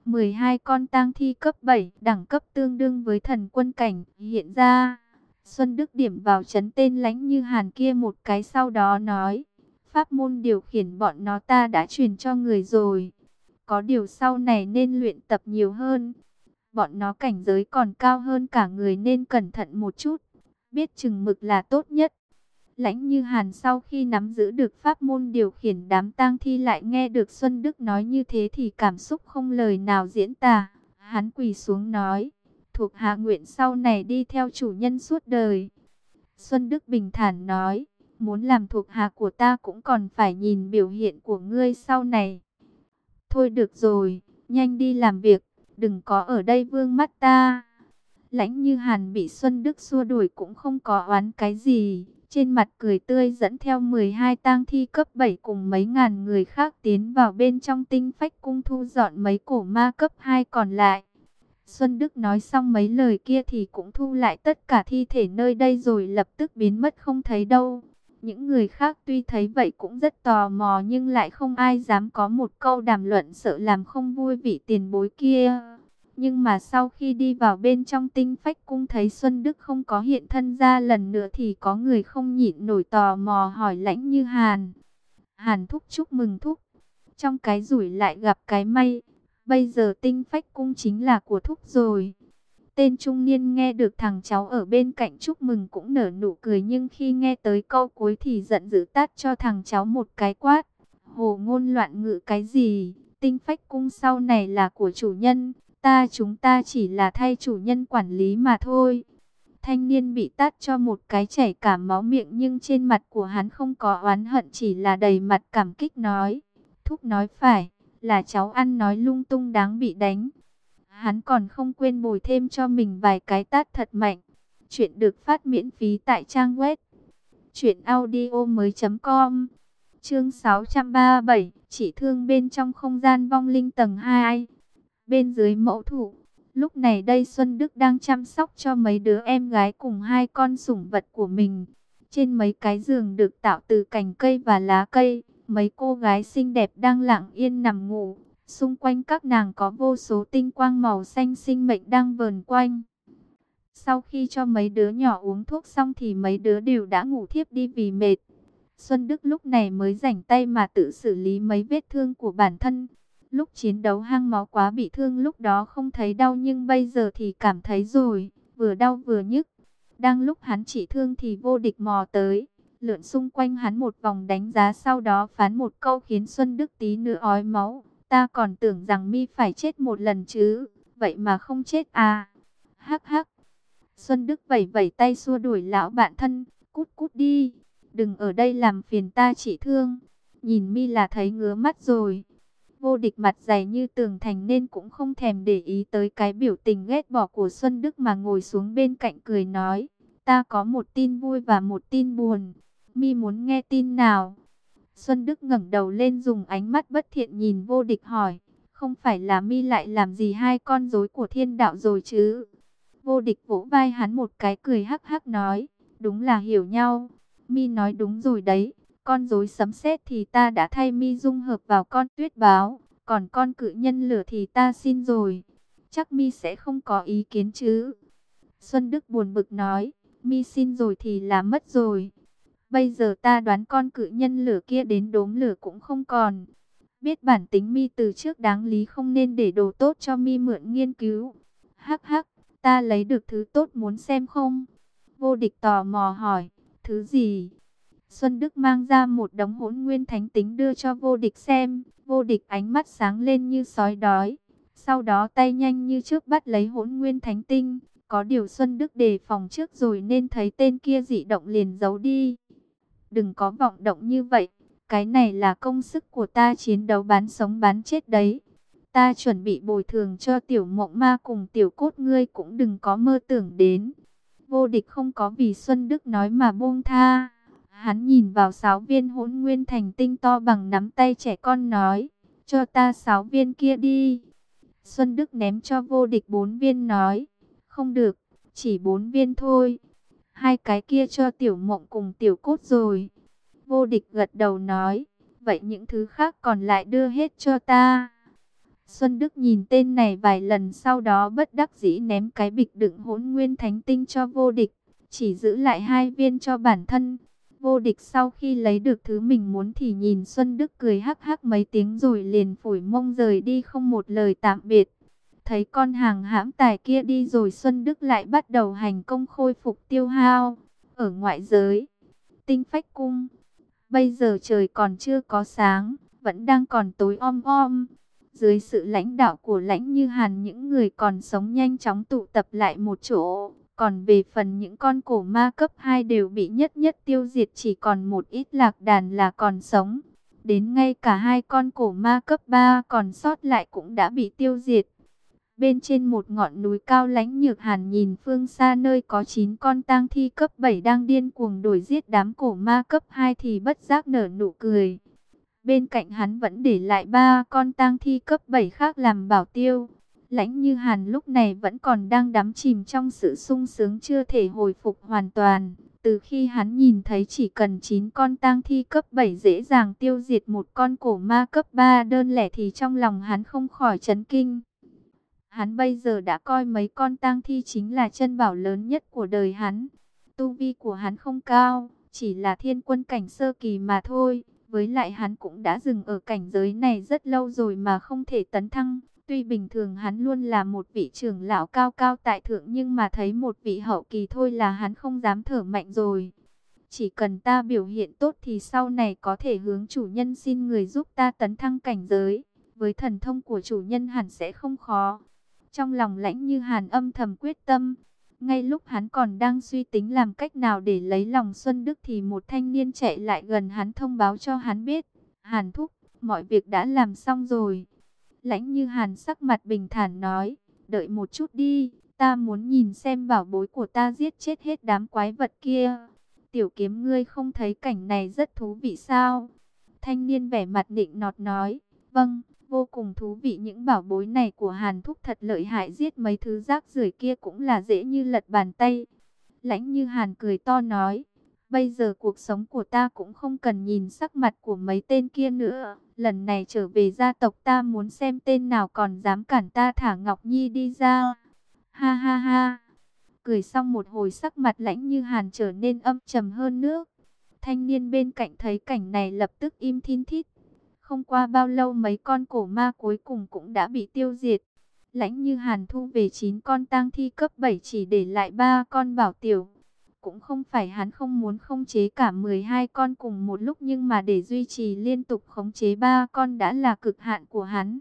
mười hai con tang thi cấp bảy, đẳng cấp tương đương với thần quân cảnh, hiện ra. Xuân Đức điểm vào trấn tên Lãnh Như Hàn kia một cái, sau đó nói, pháp môn điều khiển bọn nó ta đã truyền cho người rồi. Có điều sau này nên luyện tập nhiều hơn. Bọn nó cảnh giới còn cao hơn cả người nên cẩn thận một chút. Biết chừng mực là tốt nhất. Lãnh Như Hàn sau khi nắm giữ được pháp môn điều khiển đám tang thi lại nghe được Xuân Đức nói như thế thì cảm xúc không lời nào diễn tả. Hắn quỳ xuống nói, thuộc hạ nguyện sau này đi theo chủ nhân suốt đời. Xuân Đức bình thản nói, muốn làm thuộc hạ của ta cũng còn phải nhìn biểu hiện của ngươi sau này. Thôi được rồi, nhanh đi làm việc, đừng có ở đây vương mắt ta. Lãnh Như Hàn bị Xuân Đức xua đuổi cũng không có oán cái gì. Trên mặt cười tươi dẫn theo mười hai tang thi cấp bảy cùng mấy ngàn người khác tiến vào bên trong tinh phách cung thu dọn mấy cổ ma cấp hai còn lại. Xuân Đức nói xong mấy lời kia thì cũng thu lại tất cả thi thể nơi đây rồi lập tức biến mất không thấy đâu. Những người khác tuy thấy vậy cũng rất tò mò nhưng lại không ai dám có một câu đàm luận, sợ làm không vui vị tiền bối kia. Nhưng mà sau khi đi vào bên trong tinh phách cung thấy Xuân Đức không có hiện thân ra lần nữa thì có người không nhịn nổi tò mò hỏi Lãnh Như Hàn. Hàn thúc chúc mừng thúc. Trong cái rủi lại gặp cái may. Bây giờ tinh phách cung chính là của thúc rồi. Tên trung niên nghe được thằng cháu ở bên cạnh chúc mừng cũng nở nụ cười, nhưng khi nghe tới câu cuối thì giận dữ tát cho thằng cháu một cái quát. Hồ ngôn loạn ngữ cái gì? Tinh phách cung sau này là của chủ nhân. Ta chúng ta chỉ là thay chủ nhân quản lý mà thôi. Thanh niên bị tát cho một cái chảy cả máu miệng, nhưng trên mặt của hắn không có oán hận, chỉ là đầy mặt cảm kích nói. Thúc nói phải, là cháu ăn nói lung tung đáng bị đánh. Hắn còn không quên bồi thêm cho mình vài cái tát thật mạnh. Chuyện được phát miễn phí tại trang web truyện audio mới chấm com. Chương sáu trăm ba mươi bảy, chỉ thương bên trong không gian vong linh tầng hai. Bên dưới mẫu thụ, lúc này đây Xuân Đức đang chăm sóc cho mấy đứa em gái cùng hai con sủng vật của mình. Trên mấy cái giường được tạo từ cành cây và lá cây, mấy cô gái xinh đẹp đang lặng yên nằm ngủ. Xung quanh các nàng có vô số tinh quang màu xanh sinh mệnh đang vờn quanh. Sau khi cho mấy đứa nhỏ uống thuốc xong thì mấy đứa đều đã ngủ thiếp đi vì mệt. Xuân Đức lúc này mới rảnh tay mà tự xử lý mấy vết thương của bản thân. Lúc chiến đấu hang máu quá bị thương lúc đó không thấy đau, nhưng bây giờ thì cảm thấy rồi, vừa đau vừa nhức. Đang lúc hắn trị thương thì Vô Địch mò tới, lượn xung quanh hắn một vòng đánh giá, sau đó phán một câu khiến Xuân Đức tí nữa ói máu. Ta còn tưởng rằng mi phải chết một lần chứ, vậy mà không chết à. Hắc hắc. Xuân Đức vẩy vẩy tay xua đuổi lão bạn thân, cút cút đi, đừng ở đây làm phiền ta trị thương. Nhìn mi là thấy ngứa mắt rồi. Vô Địch mặt dày như tường thành nên cũng không thèm để ý tới cái biểu tình ghét bỏ của Xuân Đức mà ngồi xuống bên cạnh cười nói, ta có một tin vui và một tin buồn. Mi muốn nghe tin nào? Xuân Đức ngẩng đầu lên dùng ánh mắt bất thiện nhìn Vô Địch hỏi, không phải là mi lại làm gì hai con rối của thiên đạo rồi chứ? Vô Địch vỗ vai hắn một cái cười hắc hắc nói, đúng là hiểu nhau. Mi nói đúng rồi đấy. Con rối sấm sét thì ta đã thay mi dung hợp vào con tuyết báo, còn con cự nhân lửa thì ta xin rồi. Chắc mi sẽ không có ý kiến chứ? Xuân Đức buồn bực nói, mi xin rồi thì là mất rồi. Bây giờ ta đoán con cự nhân lửa kia đến đốm lửa cũng không còn. Biết bản tính mi từ trước đáng lý không nên để đồ tốt cho mi mượn nghiên cứu. Hắc hắc, ta lấy được thứ tốt muốn xem không? Vô Địch tò mò hỏi, thứ gì? Xuân Đức mang ra một đống hỗn nguyên thánh tính đưa cho Vô Địch xem. Vô Địch ánh mắt sáng lên như sói đói. Sau đó tay nhanh như trước bắt lấy hỗn nguyên thánh tinh. Có điều Xuân Đức đề phòng trước rồi nên thấy tên kia dị động liền giấu đi. Đừng có vọng động như vậy. Cái này là công sức của ta chiến đấu bán sống bán chết đấy. Ta chuẩn bị bồi thường cho Tiểu Mộng Ma cùng Tiểu Cốt, ngươi cũng đừng có mơ tưởng đến. Vô Địch không có vì Xuân Đức nói mà buông tha. Hắn nhìn vào sáu viên hỗn nguyên thành tinh to bằng nắm tay trẻ con nói, cho ta sáu viên kia đi. Xuân Đức ném cho Vô Địch bốn viên nói, không được, chỉ bốn viên thôi. Hai cái kia cho Tiểu Mộng cùng Tiểu Cốt rồi. Vô Địch gật đầu nói, vậy những thứ khác còn lại đưa hết cho ta. Xuân Đức nhìn tên này vài lần, sau đó bất đắc dĩ ném cái bịch đựng Hỗn Nguyên Thánh Tinh cho Vô Địch, chỉ giữ lại hai viên cho bản thân. Vô Địch sau khi lấy được thứ mình muốn thì nhìn Xuân Đức cười hắc hắc mấy tiếng rồi liền phủi mông rời đi, không một lời tạm biệt. Thấy con hàng hãm tài kia đi rồi, Xuân Đức lại bắt đầu hành công khôi phục tiêu hao. Ở ngoại giới Tinh Phách Cung, bây giờ trời còn chưa có sáng, vẫn đang còn tối om om. Dưới sự lãnh đạo của Lãnh Như Hàn, những người còn sống nhanh chóng tụ tập lại một chỗ. Còn về phần những con cổ ma cấp hai đều bị nhất nhất tiêu diệt, chỉ còn một ít lạc đàn là còn sống. Đến ngay cả hai con cổ ma cấp ba còn sót lại cũng đã bị tiêu diệt. Bên trên một ngọn núi cao, Lãnh Nhược Hàn nhìn phương xa nơi có chín con tang thi cấp bảy đang điên cuồng đuổi giết đám cổ ma cấp hai thì bất giác nở nụ cười. Bên cạnh hắn vẫn để lại ba con tang thi cấp bảy khác làm bảo tiêu. Lãnh Như Hàn lúc này vẫn còn đang đắm chìm trong sự sung sướng chưa thể hồi phục hoàn toàn. Từ khi hắn nhìn thấy chỉ cần chín con tang thi cấp bảy dễ dàng tiêu diệt một con cổ ma cấp ba đơn lẻ thì trong lòng hắn không khỏi chấn kinh. Hắn bây giờ đã coi mấy con tang thi chính là chân bảo lớn nhất của đời hắn. Tu vi của hắn không cao, chỉ là thiên quân cảnh sơ kỳ mà thôi. Với lại hắn cũng đã dừng ở cảnh giới này rất lâu rồi mà không thể tấn thăng. Tuy bình thường hắn luôn là một vị trưởng lão cao cao tại thượng, nhưng mà thấy một vị hậu kỳ thôi là hắn không dám thở mạnh rồi. Chỉ cần ta biểu hiện tốt thì sau này có thể hướng chủ nhân xin người giúp ta tấn thăng cảnh giới. Với thần thông của chủ nhân hẳn sẽ không khó. Trong lòng Lãnh Như Hàn âm thầm quyết tâm. Ngay lúc hắn còn đang suy tính làm cách nào để lấy lòng Xuân Đức thì một thanh niên chạy lại gần hắn thông báo cho hắn biết. Hàn thúc, mọi việc đã làm xong rồi. Lãnh Như Hàn sắc mặt bình thản nói, đợi một chút đi, ta muốn nhìn xem bảo bối của ta giết chết hết đám quái vật kia. Tiểu Kiếm, ngươi không thấy cảnh này rất thú vị sao? Thanh niên vẻ mặt nịnh nọt nói, vâng, vô cùng thú vị, những bảo bối này của Hàn thúc thật lợi hại, giết mấy thứ rác rưởi kia cũng là dễ như lật bàn tay. Lãnh Như Hàn cười to nói, bây giờ cuộc sống của ta cũng không cần nhìn sắc mặt của mấy tên kia nữa. Lần này trở về gia tộc ta muốn xem tên nào còn dám cản ta thả Ngọc Nhi đi ra. Ha ha ha. Cười xong một hồi, sắc mặt Lãnh Như Hàn trở nên âm trầm hơn nước. Thanh niên bên cạnh thấy cảnh này lập tức im thin thít. Không qua bao lâu mấy con cổ ma cuối cùng cũng đã bị tiêu diệt. Lãnh Như Hàn thu về chín con tang thi cấp bảy, chỉ để lại ba con bảo tiểu. Cũng không phải hắn không muốn khống chế cả mười hai con cùng một lúc, nhưng mà để duy trì liên tục khống chế ba con đã là cực hạn của hắn.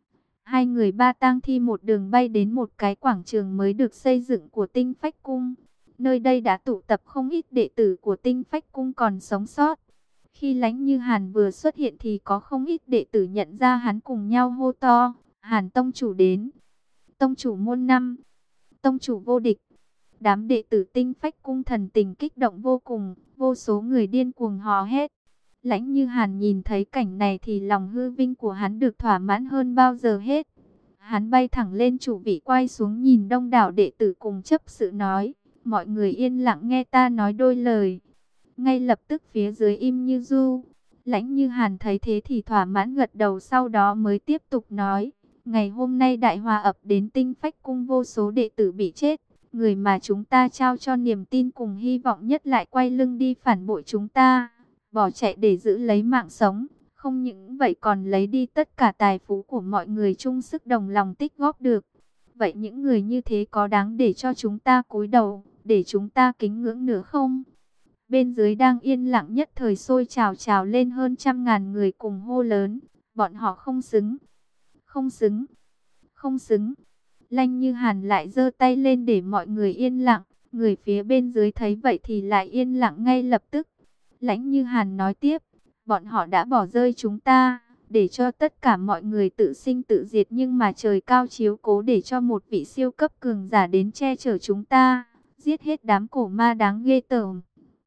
Hai người ba tang thi một đường bay đến một cái quảng trường mới được xây dựng của Tinh Phách Cung. Nơi đây đã tụ tập không ít đệ tử của Tinh Phách Cung còn sống sót. Khi Lãnh Như Hàn vừa xuất hiện thì có không ít đệ tử nhận ra hắn, cùng nhau hô to, Hàn tông chủ đến. Tông chủ môn năm, tông chủ Vô Địch. Đám đệ tử Tinh Phách Cung thần tình kích động vô cùng, vô số người điên cuồng hò hét. Lãnh Như Hàn nhìn thấy cảnh này thì lòng hư vinh của hắn được thỏa mãn hơn bao giờ hết. Hắn bay thẳng lên chủ vị, quay xuống nhìn đông đảo đệ tử cùng chấp sự nói, mọi người yên lặng nghe ta nói đôi lời. Ngay lập tức phía dưới im như du. Lãnh Như Hàn thấy thế thì thỏa mãn gật đầu, sau đó mới tiếp tục nói, ngày hôm nay đại hòa ập đến Tinh Phách Cung, vô số đệ tử bị chết. Người mà chúng ta trao cho niềm tin cùng hy vọng nhất lại quay lưng đi phản bội chúng ta, bỏ chạy để giữ lấy mạng sống. Không những vậy còn lấy đi tất cả tài phú của mọi người chung sức đồng lòng tích góp được. Vậy những người như thế có đáng để cho chúng ta cúi đầu, để chúng ta kính ngưỡng nữa không? Bên dưới đang yên lặng nhất thời sôi trào trào lên, hơn trăm ngàn người cùng hô lớn, bọn họ không xứng, không xứng, không xứng. Lãnh Như Hàn lại giơ tay lên để mọi người yên lặng. Người phía bên dưới thấy vậy thì lại yên lặng ngay lập tức. Lãnh Như Hàn nói tiếp, bọn họ đã bỏ rơi chúng ta, để cho tất cả mọi người tự sinh tự diệt, nhưng mà trời cao chiếu cố để cho một vị siêu cấp cường giả đến che chở chúng ta, giết hết đám cổ ma đáng ghê tởm.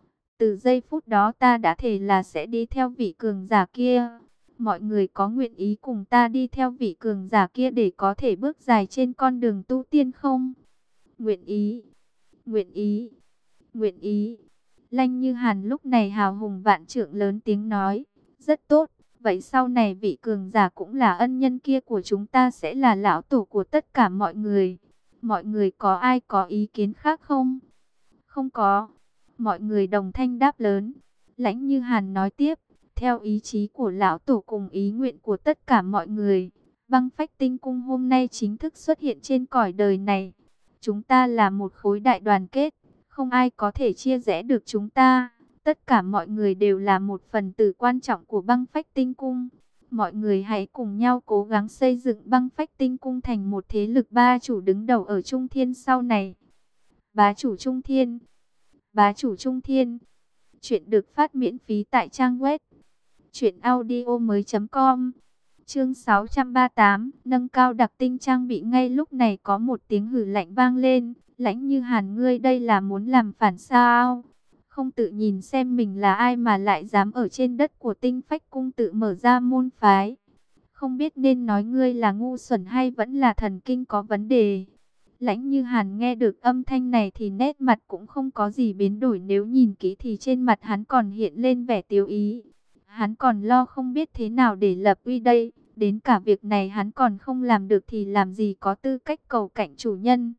Từ giây phút đó ta đã thề là sẽ đi theo vị cường giả kia. Mọi người có nguyện ý cùng ta đi theo vị cường giả kia để có thể bước dài trên con đường tu tiên không? Nguyện ý, nguyện ý, nguyện ý. Lãnh Như Hàn lúc này hào hùng vạn trượng lớn tiếng nói, rất tốt, Vậy sau này vị cường giả cũng là ân nhân kia của chúng ta sẽ là lão tổ của tất cả mọi người. Mọi người có ai có ý kiến khác không? Không có. Mọi người đồng thanh đáp lớn. Lãnh Như Hàn nói tiếp, theo ý chí của lão tổ cùng ý nguyện của tất cả mọi người, Băng Phách Tinh Cung hôm nay chính thức xuất hiện trên cõi đời này. Chúng ta là một khối đại đoàn kết, không ai có thể chia rẽ được chúng ta. Tất cả mọi người đều là một phần tử quan trọng của Băng Phách Tinh Cung. Mọi người hãy cùng nhau cố gắng xây dựng Băng Phách Tinh Cung thành một thế lực ba chủ đứng đầu ở Trung Thiên sau này. Bá chủ Trung Thiên. Bá chủ Trung Thiên. Chuyện được phát miễn phí tại trang web truyện audio mới chấm com. Chương sáu trăm ba mươi tám, nâng cao đặc tinh trang bị. Ngay lúc này có một tiếng hử lạnh vang lên. Lãnh Như Hàn, ngươi đây là muốn làm phản sao? Không tự nhìn xem mình là ai mà lại dám ở trên đất của Tinh Phách Cung tự mở ra môn phái. Không biết nên nói ngươi là ngu xuẩn hay vẫn là thần kinh có vấn đề. Lãnh Như Hàn nghe được âm thanh này thì nét mặt cũng không có gì biến đổi. Nếu nhìn kỹ thì trên mặt hắn còn hiện lên vẻ tiếu ý. Hắn còn lo không biết thế nào để lập uy đây. Đến cả việc này hắn còn không làm được thì làm gì có tư cách cầu cạnh chủ nhân.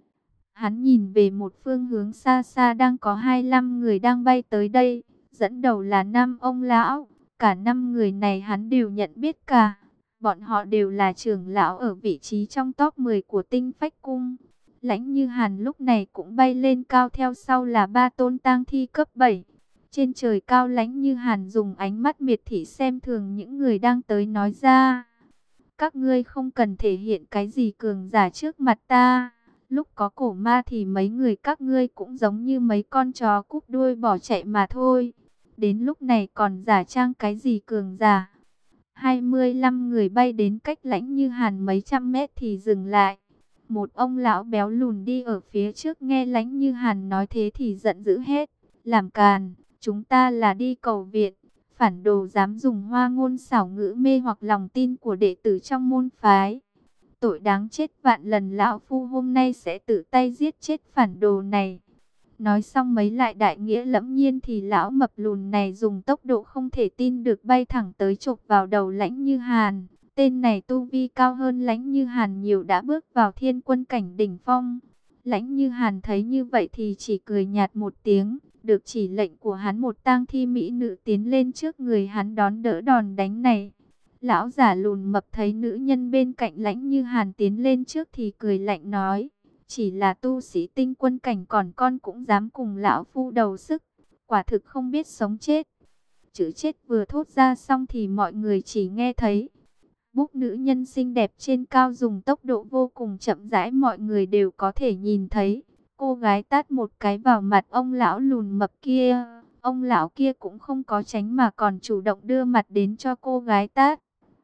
Hắn nhìn về một phương hướng xa xa, đang có hai mươi lăm người đang bay tới đây. Dẫn đầu là năm ông lão. Cả năm người này hắn đều nhận biết cả. Bọn họ đều là trưởng lão ở vị trí trong top mười của Tinh Phách Cung. Lãnh Như Hàn lúc này cũng bay lên cao, theo sau là ba tôn tang thi cấp bảy. Trên trời cao, Lãnh Như Hàn dùng ánh mắt miệt thị xem thường những người đang tới, nói ra: các ngươi không cần thể hiện cái gì cường giả trước mặt ta. Lúc có cổ ma thì mấy người các ngươi cũng giống như mấy con chó cúp đuôi bỏ chạy mà thôi. Đến lúc này còn giả trang cái gì cường giả. hai mươi lăm người bay đến cách Lãnh Như Hàn mấy trăm mét thì dừng lại. Một ông lão béo lùn đi ở phía trước nghe Lãnh Như Hàn nói thế thì giận dữ hết: làm càn, chúng ta là đi cầu viện. Phản đồ dám dùng hoa ngôn xảo ngữ mê hoặc lòng tin của đệ tử trong môn phái. Tội đáng chết vạn lần, lão phu hôm nay sẽ tự tay giết chết phản đồ này. Nói xong mấy lại đại nghĩa lẫm nhiên thì lão mập lùn này dùng tốc độ không thể tin được bay thẳng tới chộp vào đầu Lãnh Như Hàn. Tên này tu vi cao hơn Lãnh Như Hàn nhiều, đã bước vào thiên quân cảnh đỉnh phong. Lãnh Như Hàn thấy như vậy thì chỉ cười nhạt một tiếng. Được chỉ lệnh của hắn, một tang thi mỹ nữ tiến lên trước người hắn đón đỡ đòn đánh này. Lão giả lùn mập thấy nữ nhân bên cạnh Lãnh Như Hàn tiến lên trước thì cười lạnh nói: chỉ là tu sĩ tinh quân cảnh còn con cũng dám cùng lão phu đầu sức, quả thực không biết sống chết. Chữ chết vừa thốt ra xong thì mọi người chỉ nghe thấy búp nữ nhân xinh đẹp trên cao dùng tốc độ vô cùng chậm rãi, mọi người đều có thể nhìn thấy. Cô gái tát một cái vào mặt ông lão lùn mập kia. Ông lão kia cũng không có tránh mà còn chủ động đưa mặt đến cho cô gái tát.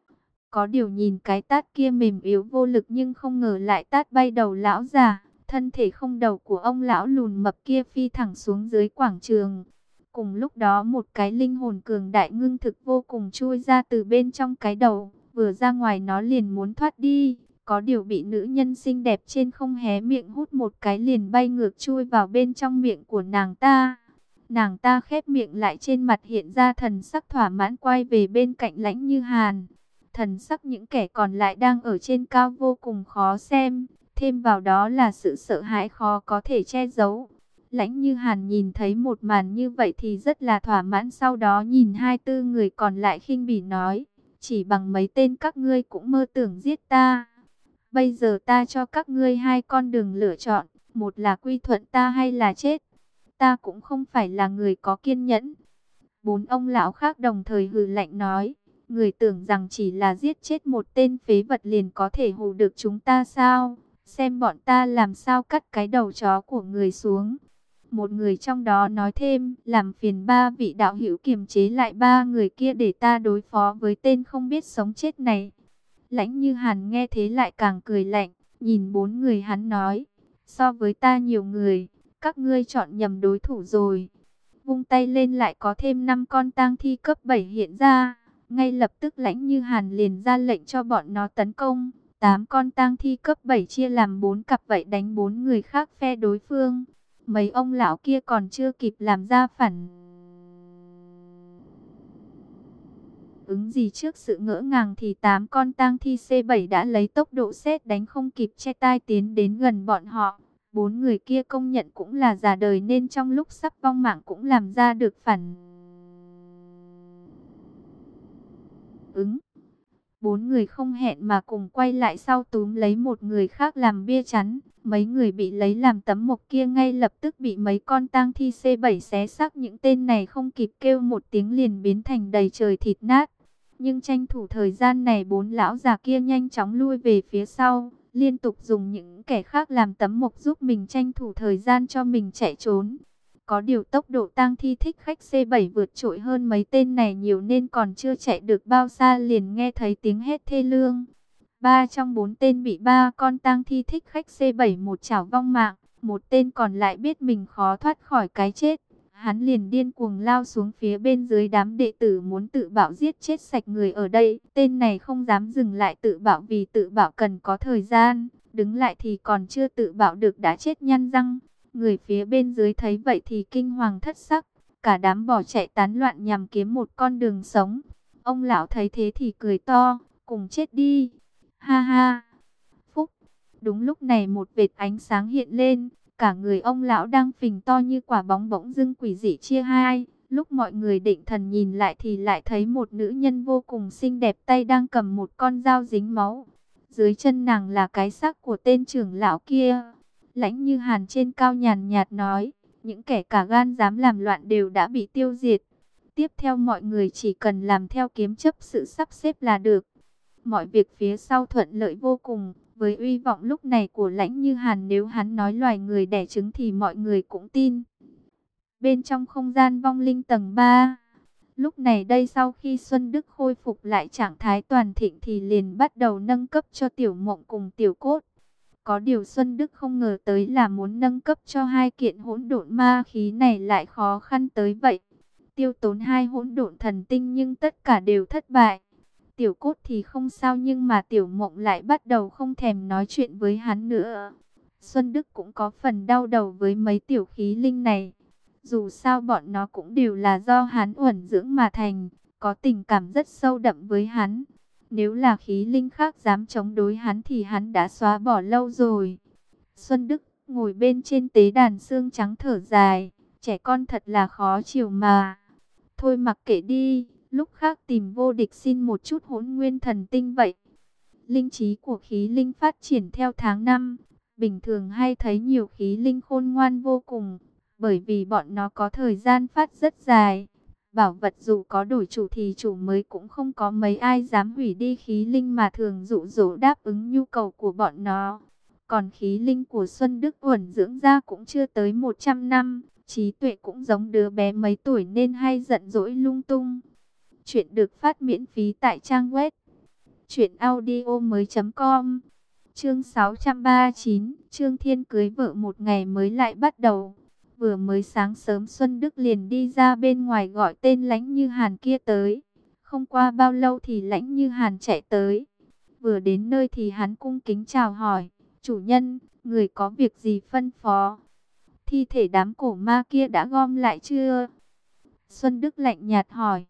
Có điều nhìn cái tát kia mềm yếu vô lực nhưng không ngờ lại tát bay đầu lão già. Thân thể không đầu của ông lão lùn mập kia phi thẳng xuống dưới quảng trường. Cùng lúc đó một cái linh hồn cường đại ngưng thực vô cùng chui ra từ bên trong cái đầu. Vừa ra ngoài nó liền muốn thoát đi. Có điều bị nữ nhân xinh đẹp trên không hé miệng hút một cái liền bay ngược chui vào bên trong miệng của nàng ta. Nàng ta khép miệng lại, trên mặt hiện ra thần sắc thỏa mãn, quay về bên cạnh Lãnh Như Hàn. Thần sắc những kẻ còn lại đang ở trên cao vô cùng khó xem. Thêm vào đó là sự sợ hãi khó có thể che giấu. Lãnh Như Hàn nhìn thấy một màn như vậy thì rất là thỏa mãn. Sau đó nhìn hai tư người còn lại khinh bỉ nói: chỉ bằng mấy tên các ngươi cũng mơ tưởng giết ta. Bây giờ ta cho các ngươi hai con đường lựa chọn. Một là quy thuận ta hay là chết. Ta cũng không phải là người có kiên nhẫn. Bốn ông lão khác đồng thời hừ lạnh nói: người tưởng rằng chỉ là giết chết một tên phế vật liền có thể hù được chúng ta sao? Xem bọn ta làm sao cắt cái đầu chó của người xuống. Một người trong đó nói thêm: làm phiền ba vị đạo hữu kiềm chế lại ba người kia để ta đối phó với tên không biết sống chết này. Lãnh Như Hàn nghe thế lại càng cười lạnh, nhìn bốn người hắn nói: so với ta nhiều người, các ngươi chọn nhầm đối thủ rồi. Vung tay lên lại có thêm năm con tang thi cấp bảy hiện ra. Ngay lập tức Lãnh Như Hàn liền ra lệnh cho bọn nó tấn công. Tám con tang thi cấp bảy chia làm bốn cặp vậy đánh bốn người khác phe đối phương. Mấy ông lão kia còn chưa kịp làm ra phản ứng gì trước sự ngỡ ngàng thì tám con tang thi C bảy đã lấy tốc độ sét đánh không kịp che tai tiến đến gần bọn họ. Bốn người kia công nhận cũng là già đời nên trong lúc sắp vong mạng cũng làm ra được phản ứng. Bốn người không hẹn mà cùng quay lại sau túm lấy một người khác làm bia chắn. Mấy người bị lấy làm tấm mộc kia ngay lập tức bị mấy con tang thi C bảy xé xác. Những tên này không kịp kêu một tiếng liền biến thành đầy trời thịt nát. Nhưng tranh thủ thời gian này bốn lão già kia nhanh chóng lui về phía sau, liên tục dùng những kẻ khác làm tấm mộc giúp mình tranh thủ thời gian cho mình chạy trốn. Có điều tốc độ tang thi thích khách C bảy vượt trội hơn mấy tên này nhiều nên còn chưa chạy được bao xa liền nghe thấy tiếng hét thê lương. Ba trong bốn tên bị ba con tang thi thích khách C bảy một chảo vong mạng, một tên còn lại biết mình khó thoát khỏi cái chết. Hắn liền điên cuồng lao xuống phía bên dưới đám đệ tử muốn tự bảo giết chết sạch người ở đây. Tên này không dám dừng lại tự bảo vì tự bảo cần có thời gian, đứng lại thì còn chưa tự bảo được đã chết nhăn răng. Người phía bên dưới thấy vậy thì kinh hoàng thất sắc, cả đám bỏ chạy tán loạn nhằm kiếm một con đường sống. Ông lão thấy thế thì cười to, cùng chết đi. Ha ha. Phúc. Đúng lúc này một vệt ánh sáng hiện lên, cả người ông lão đang phình to như quả bóng bỗng dưng quỷ dị chia hai. Lúc mọi người định thần nhìn lại thì lại thấy một nữ nhân vô cùng xinh đẹp tay đang cầm một con dao dính máu. Dưới chân nàng là cái xác của tên trưởng lão kia. Lãnh Như Hàn trên cao nhàn nhạt nói, những kẻ cả gan dám làm loạn đều đã bị tiêu diệt. Tiếp theo mọi người chỉ cần làm theo kiếm chấp sự sắp xếp là được. Mọi việc phía sau thuận lợi vô cùng. Với uy vọng lúc này của Lãnh Như Hàn, nếu hắn nói loài người đẻ trứng thì mọi người cũng tin. Bên trong không gian vong linh tầng ba, lúc này đây sau khi Xuân Đức khôi phục lại trạng thái toàn thịnh thì liền bắt đầu nâng cấp cho Tiểu Mộng cùng Tiểu Cốt. Có điều Xuân Đức không ngờ tới là muốn nâng cấp cho hai kiện hỗn độn ma khí này lại khó khăn tới vậy. Tiêu tốn hai hỗn độn thần tinh nhưng tất cả đều thất bại. Tiểu Cốt thì không sao nhưng mà Tiểu Mộng lại bắt đầu không thèm nói chuyện với hắn nữa. Xuân Đức cũng có phần đau đầu với mấy tiểu khí linh này. Dù sao bọn nó cũng đều là do hắn uẩn dưỡng mà thành, có tình cảm rất sâu đậm với hắn. Nếu là khí linh khác dám chống đối hắn thì hắn đã xóa bỏ lâu rồi. Xuân Đức ngồi bên trên tế đàn xương trắng thở dài, trẻ con thật là khó chiều mà. Thôi mặc kệ đi, lúc khác tìm vô địch xin một chút hỗn nguyên thần tinh vậy. Linh trí của khí linh phát triển theo tháng năm, bình thường hay thấy nhiều khí linh khôn ngoan vô cùng, bởi vì bọn nó có thời gian phát rất dài. Bảo vật dù có đổi chủ thì chủ mới cũng không có mấy ai dám hủy đi khí linh mà thường dụ dỗ đáp ứng nhu cầu của bọn nó. Còn khí linh của Xuân Đức uẩn dưỡng ra cũng chưa tới một trăm năm, trí tuệ cũng giống đứa bé mấy tuổi nên hay giận dỗi lung tung. Chuyện được phát miễn phí tại trang web truyện audio mới chấm com. Chương sáu trăm ba mươi chín, Trương Thiên cưới vợ một ngày mới lại bắt đầu. Vừa mới sáng sớm Xuân Đức liền đi ra bên ngoài gọi tên Lãnh Như Hàn kia tới. Không qua bao lâu thì Lãnh Như Hàn chạy tới. Vừa đến nơi thì hắn cung kính chào hỏi, chủ nhân, người có việc gì phân phó? Thi thể đám cổ ma kia đã gom lại chưa? Xuân Đức lạnh nhạt hỏi.